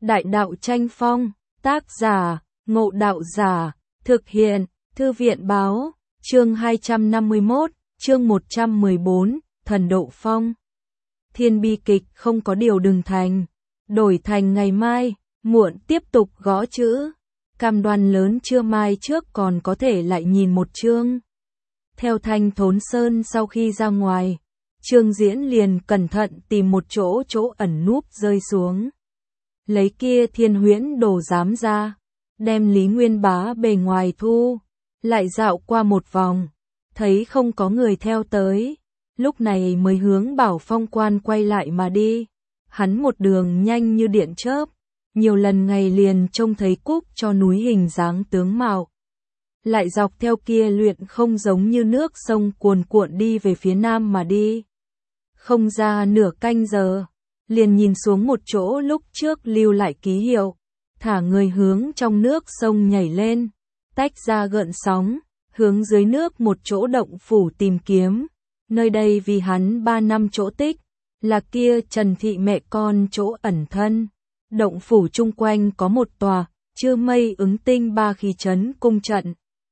Đại đạo tranh phong, tác giả, Ngộ Đạo Giả, thực hiện, Thư viện báo, chương 251, chương 114, Thần Độ Phong. Thiên bi kịch không có điều đừng thành, đổi thành ngày mai, muộn tiếp tục gõ chữ. Cam đoan lớn trưa mai trước còn có thể lại nhìn một chương. Theo Thanh Thốn Sơn sau khi ra ngoài, Trương Diễn liền cẩn thận tìm một chỗ ẩn núp rơi xuống. Lấy kia thiên huyễn đồ giám ra, đem Lý Nguyên Bá bề ngoài thu, lại dạo qua một vòng, thấy không có người theo tới, lúc này mới hướng Bảo Phong quan quay lại mà đi. Hắn một đường nhanh như điện chớp, nhiều lần ngày liền trông thấy cúc cho núi hình dáng tướng mạo. Lại dọc theo kia luyện không giống như nước sông cuồn cuộn đi về phía nam mà đi. Không ra nửa canh giờ, liền nhìn xuống một chỗ lúc trước lưu lại ký hiệu, thả người hướng trong nước sông nhảy lên, tách ra gợn sóng, hướng dưới nước một chỗ động phủ tìm kiếm. Nơi đây vì hắn 3 năm chỗ tích, là kia Trần Thị mẹ con chỗ ẩn thân. Động phủ chung quanh có một tòa, Chư Mây Ứng Tinh ba khí trấn cung trận.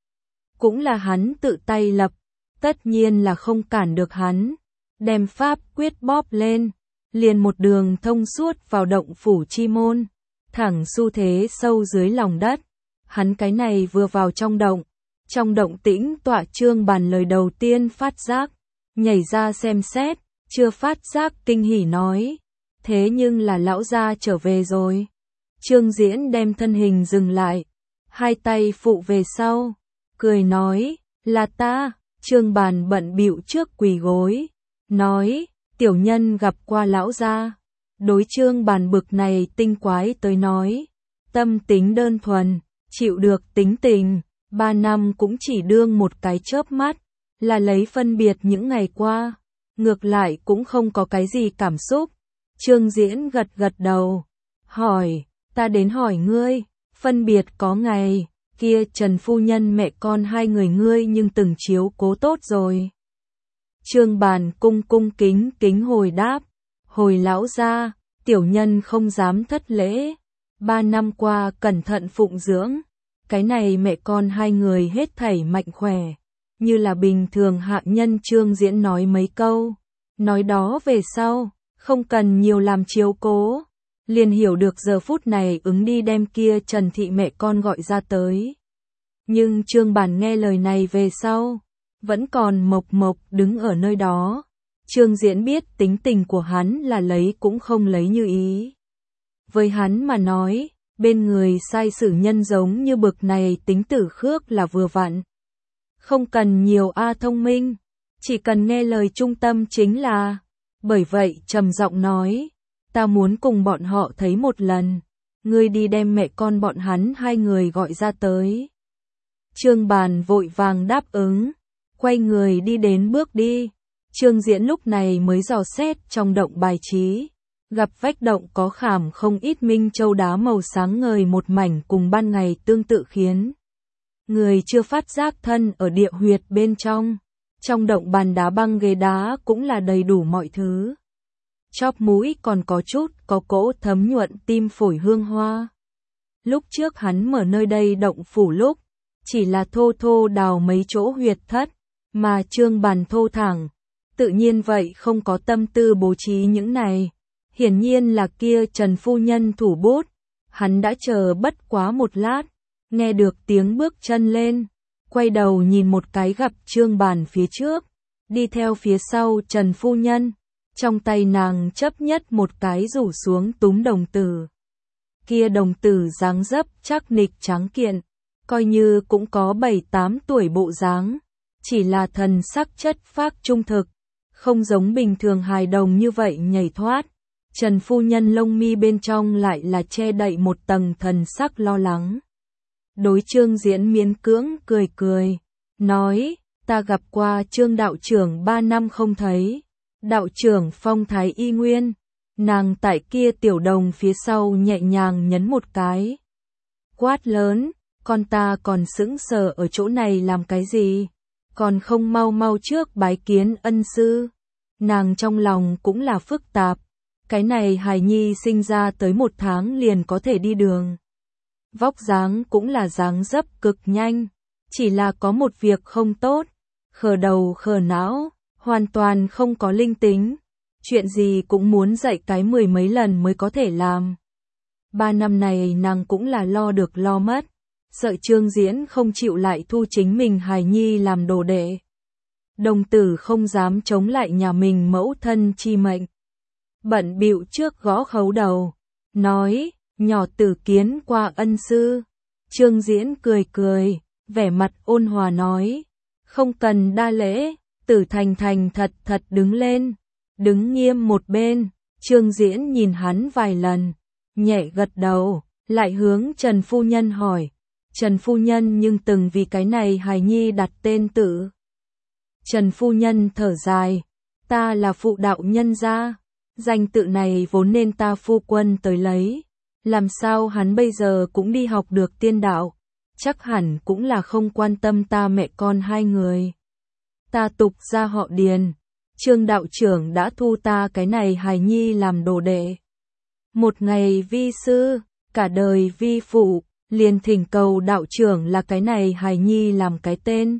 Cũng là hắn tự tay lập, tất nhiên là không cản được hắn. Đem pháp quyết bóp lên, liền một đường thông suốt vào động phủ chi môn, thẳng xu thế sâu dưới lòng đất. Hắn cái này vừa vào trong động tĩnh tọa Trương Bàn lời đầu tiên phát giác, nhảy ra xem xét, chưa phát giác kinh hỉ nói, thế nhưng là lão gia trở về rồi. Trương Diễn đem thân hình dừng lại, hai tay phụ về sau, cười nói, là ta. Trương Bàn bận bịu trước quỳ gối, nói, tiểu nhân gặp qua lão gia. Đối Trương Bàn bực này tinh quái tới nói, tâm tính đơn thuần, chịu được tính tình, 3 năm cũng chỉ đương một cái chớp mắt, là lấy phân biệt những ngày qua, ngược lại cũng không có cái gì cảm xúc. Trương Diễn gật đầu, hỏi, ta đến hỏi ngươi, phân biệt có ngày, kia Trần phu nhân mẹ con hai người ngươi nhưng từng chiếu cố tốt rồi. Trương Bàn cung kính hồi đáp, hồi lão gia, tiểu nhân không dám thất lễ, 3 năm qua cẩn thận phụng dưỡng, cái này mẹ con hai người hết thảy mạnh khỏe, như là bình thường hạ nhân. Trương Diễn nói mấy câu, nói đó về sau, không cần nhiều làm chiếu cố, liền hiểu được giờ phút này ứng đi đem kia Trần Thị mẹ con gọi ra tới. Nhưng Trương Bàn nghe lời này về sau, vẫn còn mộc đứng ở nơi đó. Trương Diễn biết tính tình của hắn là lấy cũng không lấy như ý. Với hắn mà nói, bên người sai sử nhân giống như bực này tính tử khước là vừa vặn. Không cần nhiều thông minh, chỉ cần nghe lời trung tâm chính là. Bởi vậy trầm giọng nói, ta muốn cùng bọn họ thấy một lần, ngươi đi đem mẹ con bọn hắn hai người gọi ra tới. Trương Bàn vội vàng đáp ứng, quay người đi đến bước đi. Trương Diễn lúc này mới dò xét trong động bài trí, gặp vách động có khảm không ít minh châu đá màu sáng ngời một mảnh cùng ban ngày tương tự khiến người chưa phát giác thân ở địa huyệt bên trong. Trong động bàn đá băng ghế đá cũng là đầy đủ mọi thứ. Chóp mũi còn có cỗ thấm nhuận tim phổi hương hoa. Lúc trước hắn mở nơi đây động phủ lúc, chỉ là thô đào mấy chỗ huyệt thất, mà Trương Bàn thô thẳng, tự nhiên vậy không có tâm tư bố trí những này. Hiển nhiên là kia Trần phu nhân thủ bút, hắn đã chờ bất quá một lát, nghe được tiếng bước chân lên, quay đầu nhìn một cái gặp Trương Bàn phía trước, đi theo phía sau Trần phu nhân, trong tay nàng chấp nhất một cái rủ xuống túm đồng tử. Kia đồng tử dáng dấp chắc nịch trắng kiện, coi như cũng có 7-8 tuổi bộ dáng, chỉ là thần sắc chất phác trung thực, không giống bình thường hài đồng như vậy nhảy thoát. Trần phu nhân lông mi bên trong lại là che đậy một tầng thần sắc lo lắng. Đối Trương Diễn miễn cưỡng cười, nói, ta gặp qua Trương đạo trưởng 3 năm không thấy, đạo trưởng phong thái y nguyên. Nàng tại kia tiểu đồng phía sau nhẹ nhàng nhấn một cái, quát lớn, con ta còn sững sờ ở chỗ này làm cái gì, còn không mau trước bái kiến ân sư. Nàng trong lòng cũng là phức tạp, Cái này hài nhi sinh ra tới 1 tháng liền có thể đi đường. Vóc dáng cũng là dáng dấp cực nhanh, chỉ là có một việc không tốt, khờ đầu khờ não, hoàn toàn không có linh tính, chuyện gì cũng muốn dạy cái 10 mấy lần mới có thể làm. 3 năm này nàng cũng là lo được lo mất, sợ Trương Diễn không chịu lại thu chính mình hài nhi làm đồ đệ. Đồng tử không dám chống lại nhà mình mẫu thân chi mệnh. Bận bịu trước gõ khấu đầu, nói, nhỏ Tử kiến qua ân sư. Trương Diễn cười cười, vẻ mặt ôn hòa nói, không cần đa lễ. Tử Thành thành thật thật đứng lên, đứng nghiêm một bên. Trương Diễn nhìn hắn vài lần, nhẹ gật đầu, lại hướng Trần phu nhân hỏi, Trần phu nhân nhưng từng vì cái này hài nhi đặt tên Tử. Trần phu nhân thở dài, ta là phụ đạo nhân gia, danh tự này vốn nên ta phu quân tới lấy, làm sao hắn bây giờ cũng đi học được tiên đạo, chắc hẳn cũng là không quan tâm ta mẹ con hai người. Ta tục ra họ Điền, Trương đạo trưởng đã thu ta cái này hài nhi làm đồ đệ. Một ngày vi sư, cả đời vi phụ, liền thỉnh cầu đạo trưởng là cái này hài nhi làm cái tên.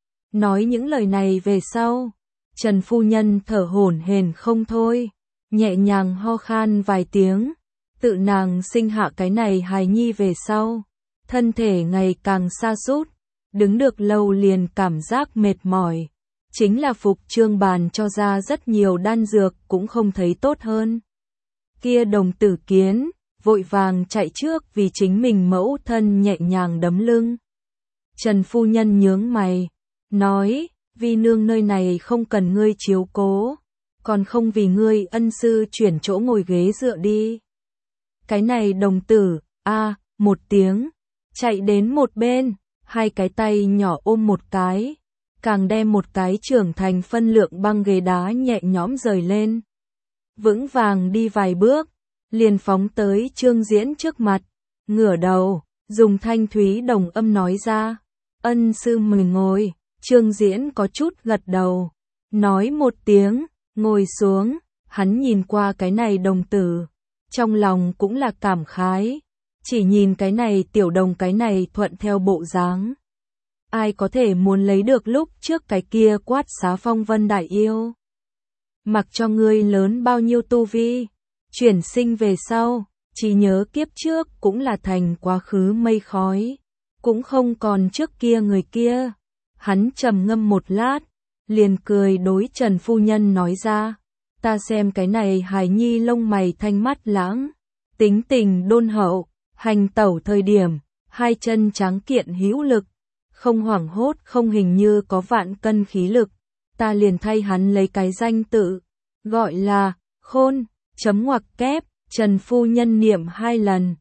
Nói những lời này về sau, Trần phu nhân thở hổn hển không thôi, nhẹ nhàng ho khan vài tiếng, tự nàng sinh hạ cái này hài nhi về sau, thân thể ngày càng sa sút, đứng được lâu liền cảm giác mệt mỏi, chính là Phục Trương bàn cho ra rất nhiều đan dược cũng không thấy tốt hơn. Kia Đồng Tử Kiến vội vàng chạy trước vì chính mình mẫu thân nhẹ nhàng đấm lưng. Trần phu nhân nhướng mày, nói, vi nương nơi này không cần ngươi chiếu cố, còn không vì ngươi ân sư chuyển chỗ ngồi ghế dựa đi. Cái này Đồng Tử, một tiếng, chạy đến một bên, hai cái tay nhỏ ôm một cái, càng đem một cái trưởng thành phân lượng băng ghế đá nhẹ nhõm rời lên. Vững vàng đi vài bước, liền phóng tới Trương Diễn trước mặt, ngửa đầu, dùng thanh thúy đồng âm nói ra, ân sư mời ngồi. Trương Diễn có chút gật đầu, nói một tiếng, ngồi xuống, hắn nhìn qua cái này Đồng Tử, trong lòng cũng là cảm khái, chỉ nhìn cái này tiểu đồng cái này thuận theo bộ dáng. Ai có thể muốn lấy được lúc trước cái kia quát xá phong vân đại yêu. Mặc cho ngươi lớn bao nhiêu tu vi, chuyển sinh về sau, chỉ nhớ kiếp trước cũng là thành quá khứ mây khói, cũng không còn trước kia người kia. Hắn trầm ngâm một lát, liền cười đối Trần phu nhân nói ra, ta xem cái này hài nhi lông mày thanh mắt lãng, tính tình đôn hậu, hành tẩu thời điểm, hai chân tráng kiện hữu lực, không hoảng hốt không hình như có vạn cân khí lực, ta liền thay hắn lấy cái danh tự, gọi là Khôn, chấm ngoặc kép. Trần phu nhân niệm 2 lần,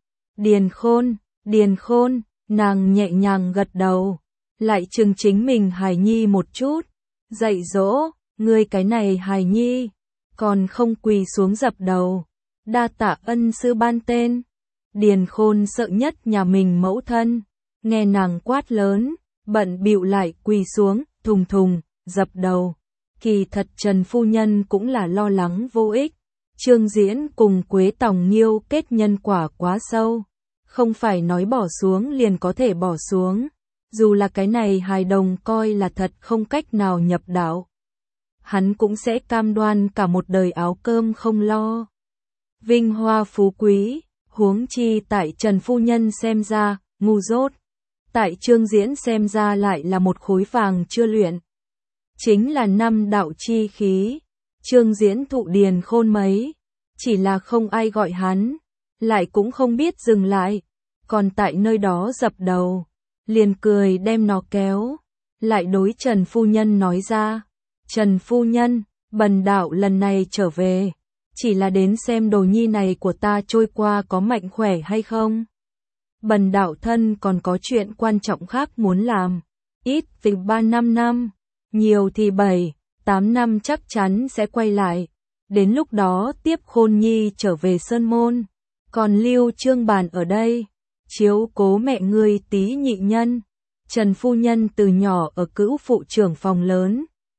Điền Khôn, nàng nhẹ nhàng gật đầu, lại chừng chính mình hài nhi một chút, dạy dỗ, ngươi cái này hài nhi, còn không quỳ xuống dập đầu, đa tạ ân sư ban tên. Điền Khôn sợ nhất nhà mình mẫu thân, nghe nàng quát lớn, bận bịu lại quỳ xuống, thùng thùng, dập đầu. Kỳ thật Trần phu nhân cũng là lo lắng vô ích, Trương Diễn cùng Quế Tòng Nghiêu kết nhân quả quá sâu, không phải nói bỏ xuống liền có thể bỏ xuống, dù là cái này hài đồng coi là thật không cách nào nhập đạo, hắn cũng sẽ cam đoan cả một đời áo cơm không lo. Vinh hoa phú quý, huống chi tại Trần phu nhân xem ra, ngu dốt, tại Trương Diễn xem ra lại là một khối vàng chưa luyện. Chính là 5 đạo chi khí, Trương Diễn thụ Điền Khôn mấy, chỉ là không ai gọi hắn, lại cũng không biết dừng lại, còn tại nơi đó dập đầu, liền cười đem nó kéo, lại đối Trần phu nhân nói ra, Trần phu nhân, bần đạo lần này trở về, chỉ là đến xem đồ nhi này của ta trôi qua có mạnh khỏe hay không. Bần đạo thân còn có chuyện quan trọng khác muốn làm, ít thì 3-5 năm, nhiều thì 7-8 năm chắc chắn sẽ quay lại, đến lúc đó tiếp Khôn nhi trở về Sơn Môn, còn lưu Trương Bàn ở đây, chiếu cố mẹ ngươi tí nhị nhân. Trần phu nhân từ nhỏ ở cữu phụ trưởng phòng lớn,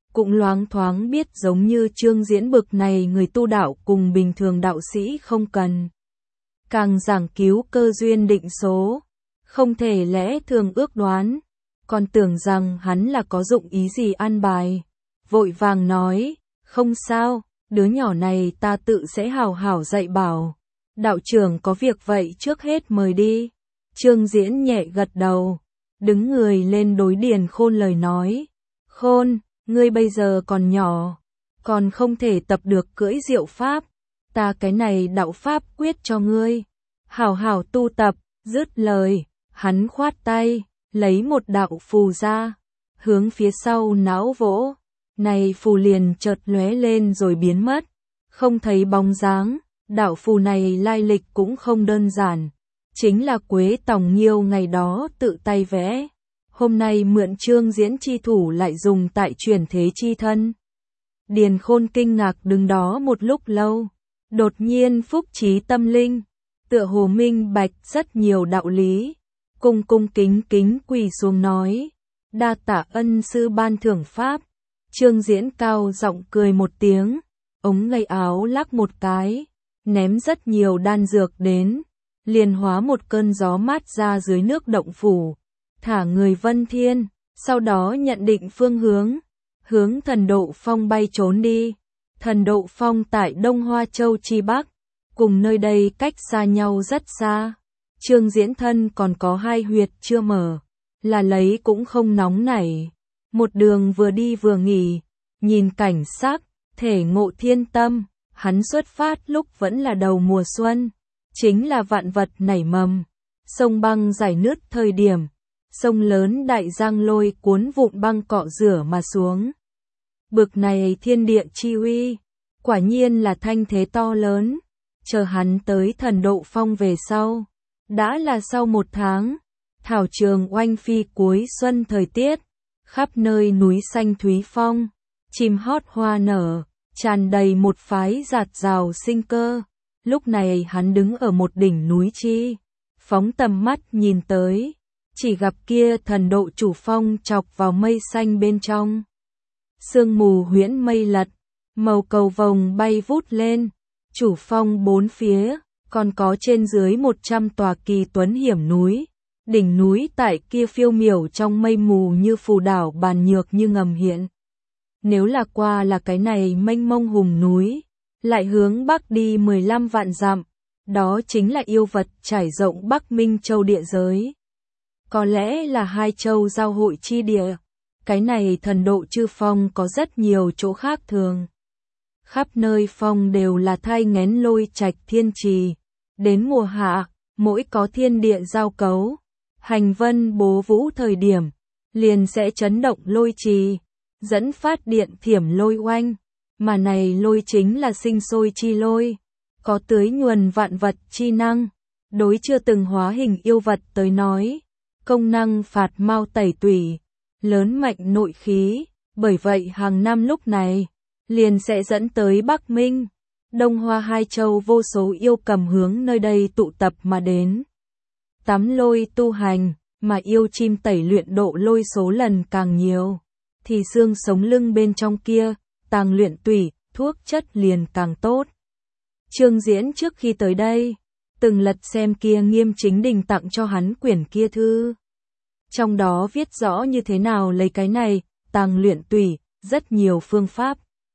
cũng loáng thoáng biết giống như Trương Diễn bực này người tu đạo cùng bình thường đạo sĩ không cần. Càng giảng cứu cơ duyên định số, không thể lẽ thường ước đoán, còn tưởng rằng hắn là có dụng ý gì an bài. Vội vàng nói, không sao, đứa nhỏ này ta tự sẽ hào hảo dạy bảo. Đạo trưởng có việc vậy trước hết mời đi. Trương Diễn nhẹ gật đầu, đứng người lên đối Điền Khôn lời nói. Khôn, ngươi bây giờ còn nhỏ, còn không thể tập được cưỡi diệu pháp. Ta cái này đạo pháp quyết cho ngươi. Hảo hảo tu tập, dứt lời, hắn khoát tay, lấy một đạo phù ra, hướng phía sau não vỗ. Này phù liền chợt lóe lên rồi biến mất, không thấy bóng dáng. Đạo phù này lai lịch cũng không đơn giản, chính là Quế Tòng Nghiêu ngày đó tự tay vẽ, hôm nay mượn Trương Diễn chi thủ lại dùng tại chuyển thế chi thân. Điền Khôn kinh ngạc đứng đó một lúc lâu, đột nhiên phúc trí tâm linh, tựa hồ minh bạch rất nhiều đạo lý, cung cung kính kính quỳ xuống nói, đa tạ ân sư ban thưởng pháp. Trương Diễn cao giọng cười một tiếng, ống tay áo lắc một cái, ném rất nhiều đan dược đến, liền hóa một cơn gió mát ra dưới nước động phủ, thả người Vân Thiên, sau đó nhận định phương hướng, hướng Thần Độ Phong bay trốn đi. Thần Độ Phong tại Đông Hoa Châu chi Bắc, cùng nơi đây cách xa nhau rất xa. Trương Diễn thân còn có 2 huyệt chưa mở, là lấy cũng không nóng nảy. Một đường vừa đi vừa nghỉ, nhìn cảnh sắc, thể ngộ thiên tâm. Hắn xuất phát lúc vẫn là đầu mùa xuân, chính là vạn vật nảy mầm, sông băng giải nứt thời điểm, sông lớn đại giang lôi cuốn vụn băng cọ rửa mà xuống. Bực này thiên địa chi uy, quả nhiên là thanh thế to lớn. Chờ hắn tới Thần Độ Phong về sau, đã là sau 1 tháng, thảo trường oanh phi cuối xuân thời tiết, khắp nơi núi xanh thúy phong, chim hót hoa nở, tràn đầy một phái dạt dào sinh cơ. Lúc này hắn đứng ở một đỉnh núi chi, phóng tầm mắt nhìn tới, chỉ gặp kia Thần Độ chủ phong chọc vào mây xanh bên trong. Sương mù huyễn mây lật, màu cầu vồng bay vút lên, chủ phong 4 phía, còn có trên dưới 100 tòa kỳ tuấn hiểm núi. Đỉnh núi tại kia phiêu miểu trong mây mù như phù đảo bàn nhược như ngầm hiện. Nếu là qua là cái này mênh mông hùng núi, lại hướng bắc đi 15 vạn dặm, đó chính là yêu vật trải rộng Bắc Minh Châu địa giới. Có lẽ là 2 châu giao hội chi địa. Cái này Thần Độ chư phong có rất nhiều chỗ khác thường. Khắp nơi phong đều là thai nghén lôi trạch thiên trì. Đến mùa hạ, mỗi có thiên địa giao cấu, hành vân bố vũ thời điểm, liền sẽ chấn động lôi trì, dẫn phát điện thiểm lôi oanh, mà này lôi chính là sinh sôi chi lôi, có tưới nhuần vạn vật chi năng. Đối chưa từng hóa hình yêu vật tới nói, công năng phạt mau tẩy tủy, lớn mạnh nội khí, bởi vậy hàng năm lúc này, liền sẽ dẫn tới Bắc Minh, Đông Hoa 2 châu vô số yêu cầm hướng nơi đây tụ tập mà đến. Tắm lôi tu hành, mà yêu chim tẩy luyện độ lôi số lần càng nhiều, thì xương sống lưng bên trong kia, tàng luyện tủy, thuốc chất liền càng tốt. Trương Diễn trước khi tới đây, từng lật xem kia Nghiêm Chính Đình tặng cho hắn quyển kia thư. Trong đó viết rõ như thế nào lấy cái này, tàng luyện tủy, rất nhiều phương pháp.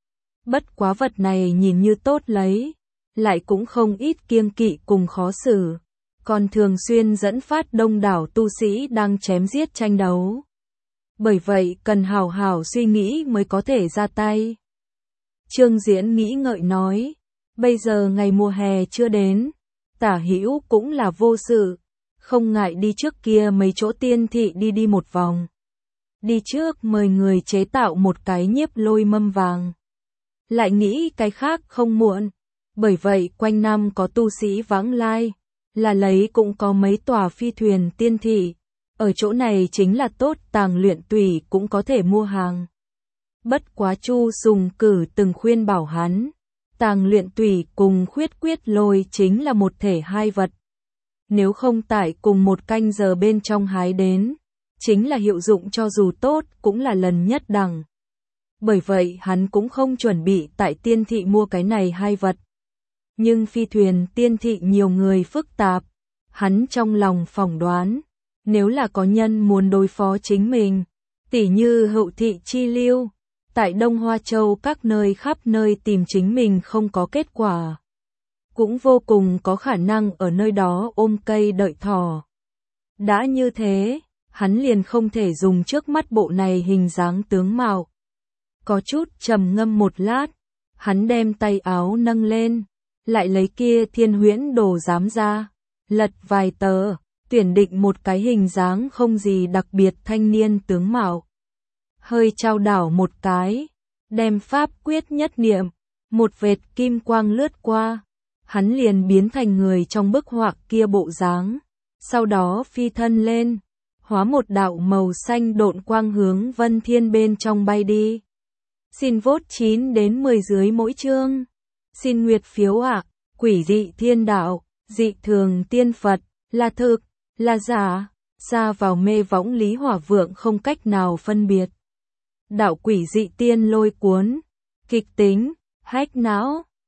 Bất quá vật này nhìn như tốt lấy, lại cũng không ít kiêng kỵ cùng khó xử, còn thường xuyên dẫn phát đông đảo tu sĩ đang chém giết tranh đấu. Bởi vậy cần hào hào suy nghĩ mới có thể ra tay. Trương Diễn nghĩ ngợi nói, bây giờ ngày mùa hè chưa đến, tả hữu cũng là vô sự, không ngại đi trước kia mấy chỗ tiên thị đi một vòng. Đi trước mời người chế tạo một cái nhiếp lôi mâm vàng. Lại nghĩ cái khác không muộn, bởi vậy quanh năm có tu sĩ vãng lai, là lấy cũng có mấy tòa phi thuyền tiên thị, ở chỗ này chính là tốt tàng luyện tủy cũng có thể mua hàng. Bất quá Chu Sùng Cử từng khuyên bảo hắn, tàng luyện tủy cùng khuyết quyết lôi chính là một thể hai vật. Nếu không tại cùng một canh giờ bên trong hái đến, chính là hiệu dụng cho dù tốt cũng là lần nhất đẳng. bởi vậy hắn cũng không chuẩn bị tại tiên thị mua cái này hai vật. Nhưng phi thuyền tiên thị nhiều người phức tạp, hắn trong lòng phỏng đoán, nếu là có nhân muốn đối phó chính mình, tỉ như Hậu thị chi lưu, tại Đông Hoa Châu các nơi khắp nơi tìm chính mình không có kết quả, cũng vô cùng có khả năng ở nơi đó ôm cây đợi thỏ. Đã như thế, hắn liền không thể dùng trước mắt bộ này hình dáng tướng mạo. Có chút trầm ngâm một lát, hắn đem tay áo nâng lên, lại lấy kia Thiên Huyễn Đồ giám ra, lật vài tờ, tuyển định một cái hình dáng không gì đặc biệt thanh niên tướng mạo. Hơi trao đảo một cái, đem pháp quyết nhất niệm, một vệt kim quang lướt qua, hắn liền biến thành người trong bức họa kia bộ dáng, sau đó phi thân lên, hóa một đạo màu xanh độn quang hướng Vân Thiên bên trong bay đi. Xin vote 9 đến 10 dưới mỗi chương. Xin nguyệt phiếu ạ. Quỷ dị thiên đạo, dị thường tiên Phật, là thực, là giả, xa vào mê võng Lý Hỏa Vượng không cách nào phân biệt. Đạo quỷ dị tiên lôi cuốn, kịch tính, hách não.